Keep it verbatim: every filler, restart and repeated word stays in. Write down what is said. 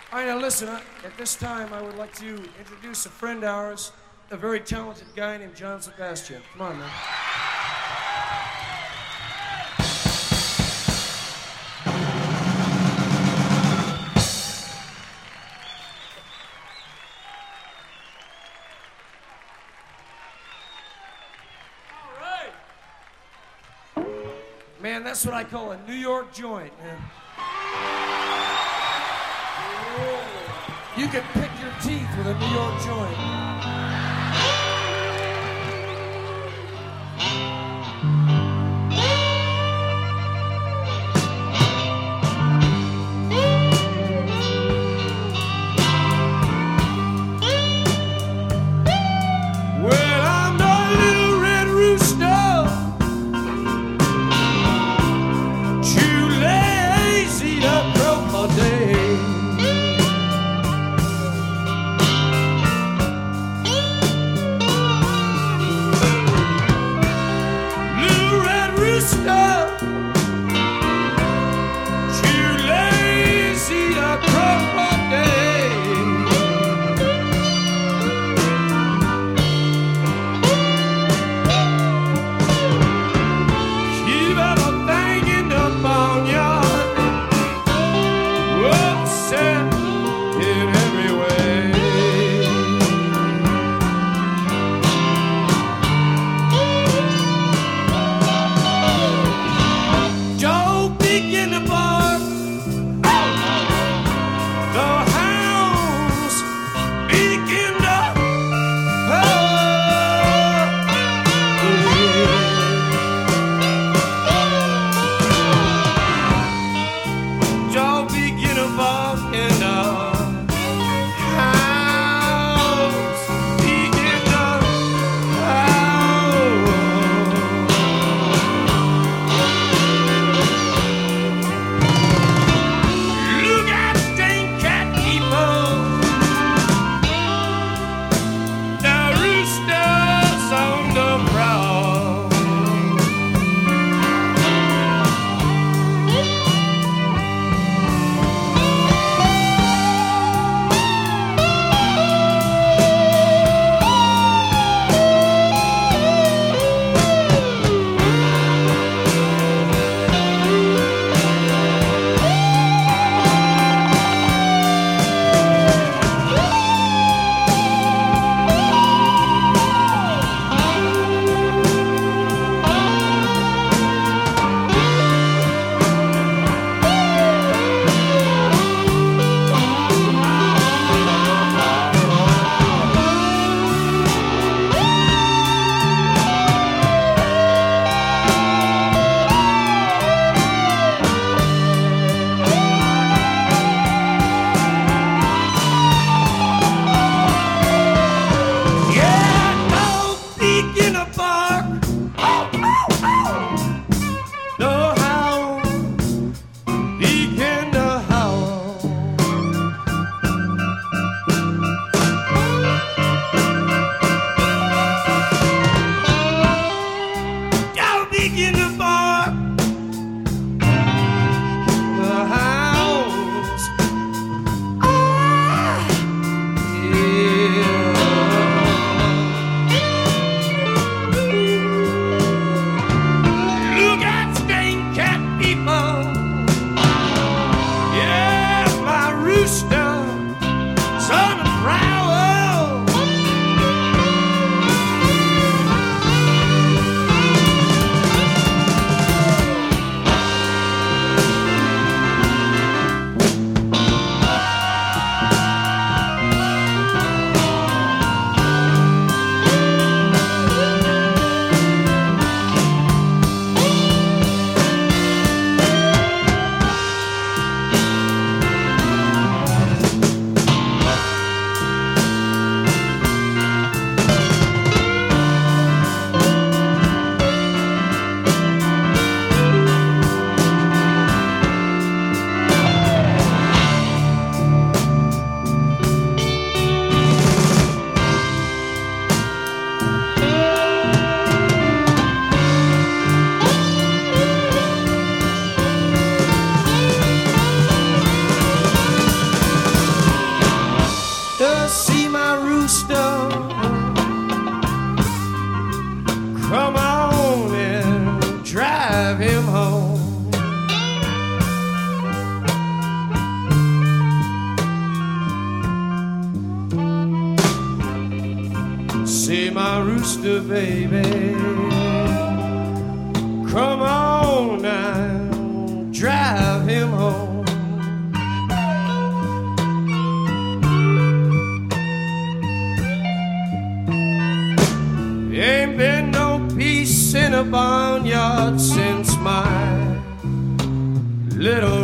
All right, now listen, I, at this time I would like to introduce a friend of ours, a very talented guy named John Sebastian. Come on, man. All right. Man, that's what I call a New York joint, man. You can pick your teeth with a New York joint. Well, I'm the little red rooster, too lazy to croak all day. rooster, baby. Come on now, drive him home. Ain't been no peace in a barnyard since my little